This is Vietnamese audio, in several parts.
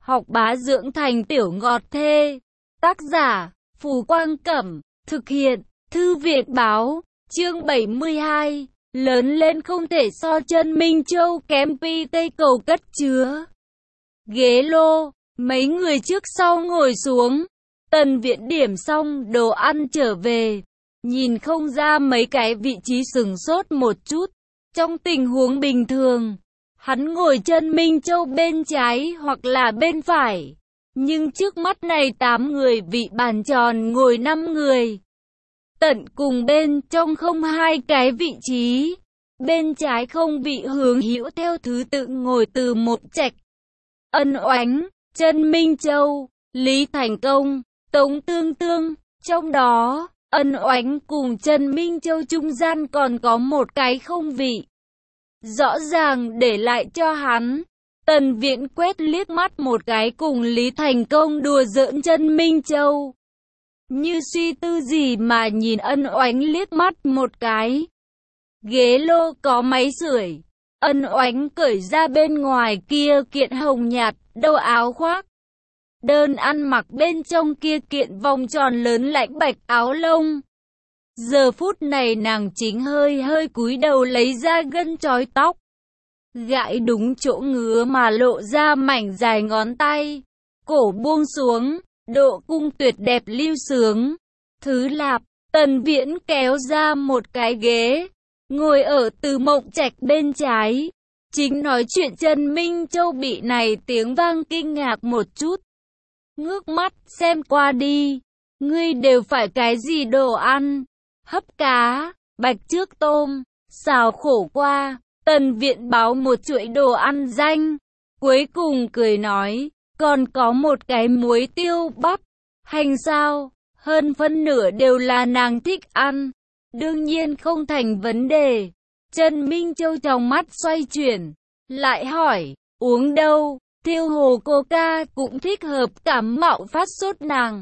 học bá dưỡng thành tiểu ngọt thê. Tác giả, Phù Quang Cẩm, thực hiện, Thư viện Báo, chương 72, lớn lên không thể so chân Minh Châu kém pi Tây Cầu cất chứa. Ghế lô, mấy người trước sau ngồi xuống, Tần Viễn điểm xong đồ ăn trở về, nhìn không ra mấy cái vị trí sửng sốt một chút. Trong tình huống bình thường, hắn ngồi chân Minh Châu bên trái hoặc là bên phải. Nhưng trước mắt này 8 người vị bàn tròn ngồi 5 người. Tận cùng bên trong không 2 cái vị trí. Bên trái không vị hướng hữu theo thứ tự ngồi Từ Mộc Trạch, Ân Oánh, Chân Minh Châu, Lý Thành Công, Tống Tương Tương. Trong đó, Ân Oánh cùng Chân Minh Châu trung gian còn có một cái không vị rõ ràng để lại cho hắn. Tần Viễn quét liếc mắt một cái cùng Lý Thành Công đùa giỡn Chân Minh Châu. Như suy tư gì mà nhìn Ân Oánh liếc mắt một cái. Ghế lô có máy sưởi. Ân Oánh cởi ra bên ngoài kia kiện hồng nhạt, đầu áo khoác. Đơn ăn mặc bên trong kia kiện vòng tròn lớn lãnh bạch áo lông. Giờ phút này nàng chính hơi cúi đầu lấy ra gân chói tóc. Gãi đúng chỗ ngứa mà lộ ra mảnh dài ngón tay. Cổ buông xuống, độ cung tuyệt đẹp lưu sướng. Thứ lạp, Tần Viễn kéo ra một cái ghế, ngồi ở Từ Mộc Trạch bên trái. Chính nói chuyện Chân Minh Châu bị này tiếng vang kinh ngạc một chút. Ngước mắt xem qua đi, ngươi đều phải cái gì đồ ăn? Hấp cá, bạch trước tôm, xào khổ qua. Tần Viễn báo một chuỗi đồ ăn danh, cuối cùng cười nói, còn có một cái muối tiêu bắp, hành sao, hơn phân nửa đều là nàng thích ăn, đương nhiên không thành vấn đề. Chân Minh Châu trong mắt xoay chuyển, lại hỏi, uống đâu? Thiêu hồ coca cũng thích hợp cảm mạo phát sốt nàng.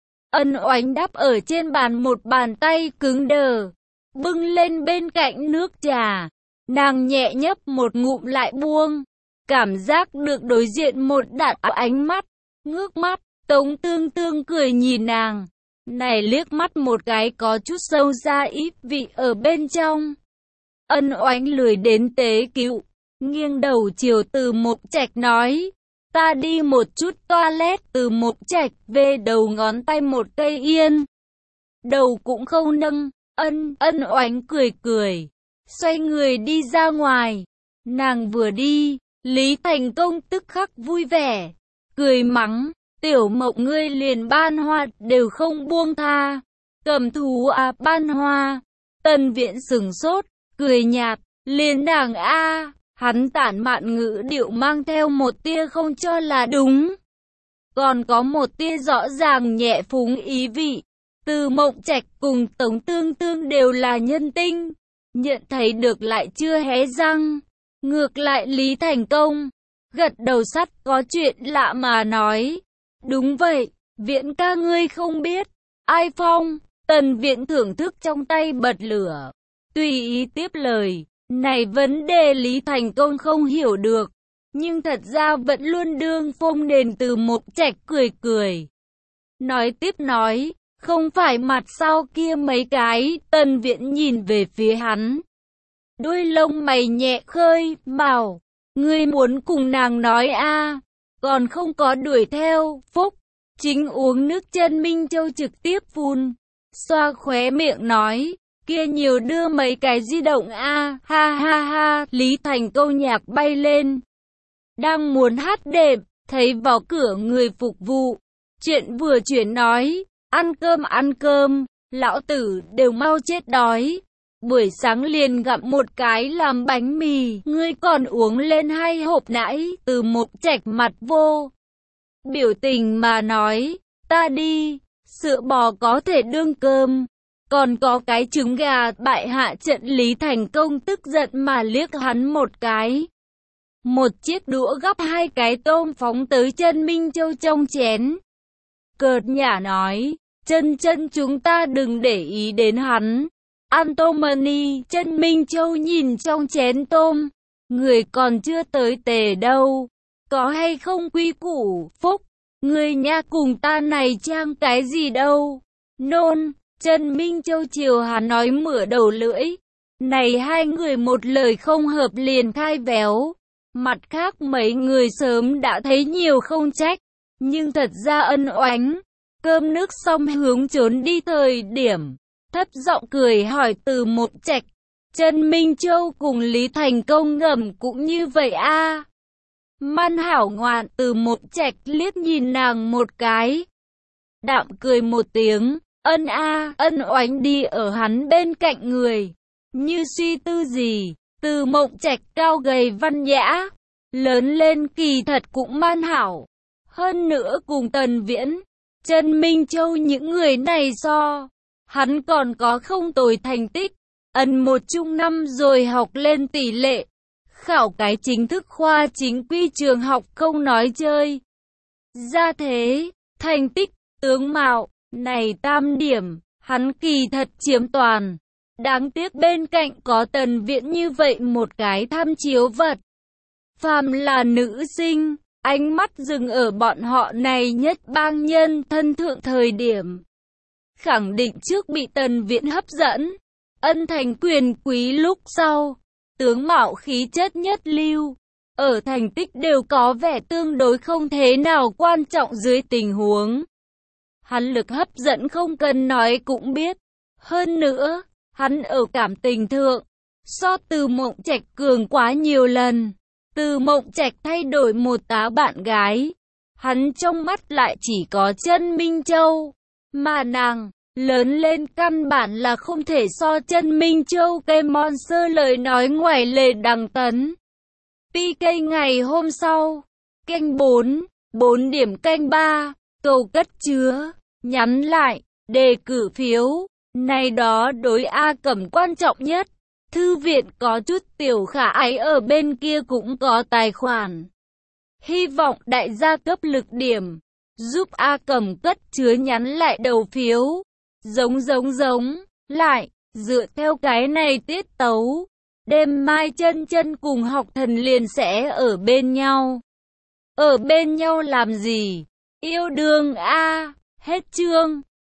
Ân Oánh đắp ở trên bàn một bàn tay cứng đờ, bưng lên bên cạnh nước trà. Nàng nhẹ nhấp một ngụm lại buông, cảm giác được đối diện một đạn ánh mắt. Ngước mắt, Tống Tương Tương cười nhìn nàng, này liếc mắt một cái có chút sâu xa ít vị ở bên trong. Ân Oánh lười đến tế cựu, nghiêng đầu chiều Từ Mộc Trạch nói, ta đi một chút toilet. Từ Mộc Trạch về đầu ngón tay một cây yên, đầu cũng không nâng. Ân Oánh cười, xoay người đi ra ngoài. Nàng vừa đi, Lý Thành Công tức khắc vui vẻ, cười mắng, tiểu Mộc ngươi liền ban hoa đều không buông tha. Cầm thú à ban hoa. Tần Viễn sừng sốt, cười nhạt, liền nàng a. Hắn tản mạn ngữ điệu mang theo một tia không cho là đúng, còn có một tia rõ ràng nhẹ phúng ý vị. Từ Mộc Trạch cùng Tống Tương Tương đều là nhân tinh, nhận thấy được lại chưa hé răng. Ngược lại Lý Thành Công gật đầu sắt có chuyện lạ mà nói, đúng vậy, Viễn ca ngươi không biết. Ai phong? Tần Viễn thưởng thức trong tay bật lửa, tùy ý tiếp lời. Này vấn đề Lý Thành Công không hiểu được, nhưng thật ra vẫn luôn đương phông nền. Từ Mộc Trạch cười. Nói tiếp nói, không phải mặt sau kia mấy cái. Tần Viễn nhìn về phía hắn, đuôi lông mày nhẹ khơi, bảo, ngươi muốn cùng nàng nói a? Còn không có đuổi theo. Phúc, chính uống nước Chân Minh Châu trực tiếp phun, xoa khóe miệng nói, kia nhiều đưa mấy cái di động a, ha ha ha. Lý Thành Công nhạc bay lên, đang muốn hát đệm, thấy vào cửa người phục vụ, chuyện vừa chuyển nói, ăn cơm, lão tử đều mau chết đói. Buổi sáng liền gặm một cái làm bánh mì, ngươi còn uống lên 2 hộp nãy. Từ Mộc Trạch mặt vô biểu tình mà nói, ta đi, sữa bò có thể đương cơm, còn có cái trứng gà bại hạ trận. Lý Thành Công tức giận mà liếc hắn một cái. Một chiếc đũa gắp 2 cái tôm phóng tới Chân Minh Châu trong chén, cợt nhả nói, chân chúng ta đừng để ý đến hắn. Antomani. Chân Minh Châu nhìn trong chén tôm, người còn chưa tới tề đâu, có hay không quy củ, Phúc, người nha cùng ta này trang cái gì đâu. Nôn, Trần Minh Châu chiều hắn nói mửa đầu lưỡi. Này hai người một lời không hợp liền khai véo. Mặt khác mấy người sớm đã thấy nhiều không trách, nhưng thật ra ân oánh. Cơm nước xong hướng trốn đi thời điểm, thấp giọng cười hỏi Từ Mộng Trạch. Trần Minh Châu cùng Lý Thành Công ngầm cũng như vậy a. Man hảo ngoạn, Từ Mộng Trạch liếc nhìn nàng một cái. Đạm cười một tiếng, ân oánh đi ở hắn bên cạnh người. Như suy tư gì, Từ Mộng Trạch cao gầy văn nhã, lớn lên kỳ thật cũng man hảo. Hơn nữa cùng Tần Viễn, Trần Minh Châu những người này so, hắn còn có không tồi thành tích. Một chung năm rồi học lên tỷ lệ, khảo cái chính thức khoa chính quy trường học không nói chơi. Ra thế, thành tích, tướng mạo, này tam điểm, hắn kỳ thật chiếm toàn. Đáng tiếc bên cạnh có Tần Viễn như vậy một cái tham chiếu vật. Phàm là nữ sinh, ánh mắt dừng ở bọn họ này nhất bang nhân thân thượng thời điểm. Khẳng định trước bị Tần Viễn hấp dẫn, ân thành quyền quý lúc sau, tướng mạo khí chất nhất lưu, ở thành tích đều có vẻ tương đối không thế nào quan trọng dưới tình huống. Hắn lực hấp dẫn không cần nói cũng biết. Hơn nữa, hắn ở cảm tình thượng, so Từ Mộng Trạch cường quá nhiều lần. Từ Mộng Trạch thay đổi một tá bạn gái, hắn trong mắt lại chỉ có Trần Minh Châu, mà nàng lớn lên căn bản là không thể so Trần Minh Châu cây monster lời nói ngoài lề đằng tấn. PK ngày hôm sau, canh 4 điểm canh 3, cầu cất chứa, nhắn lại, đề cử phiếu, này đó đối A Cẩm quan trọng nhất. Thư viện có chút tiểu khả ái ở bên kia cũng có tài khoản. Hy vọng đại gia cấp lực điểm, giúp A Cẩm cất chứa nhắn lại đầu phiếu. Giống, lại, dựa theo cái này tiết tấu, đêm mai chân cùng học thần liền sẽ ở bên nhau. Ở bên nhau làm gì? Yêu đương a. Hết chương.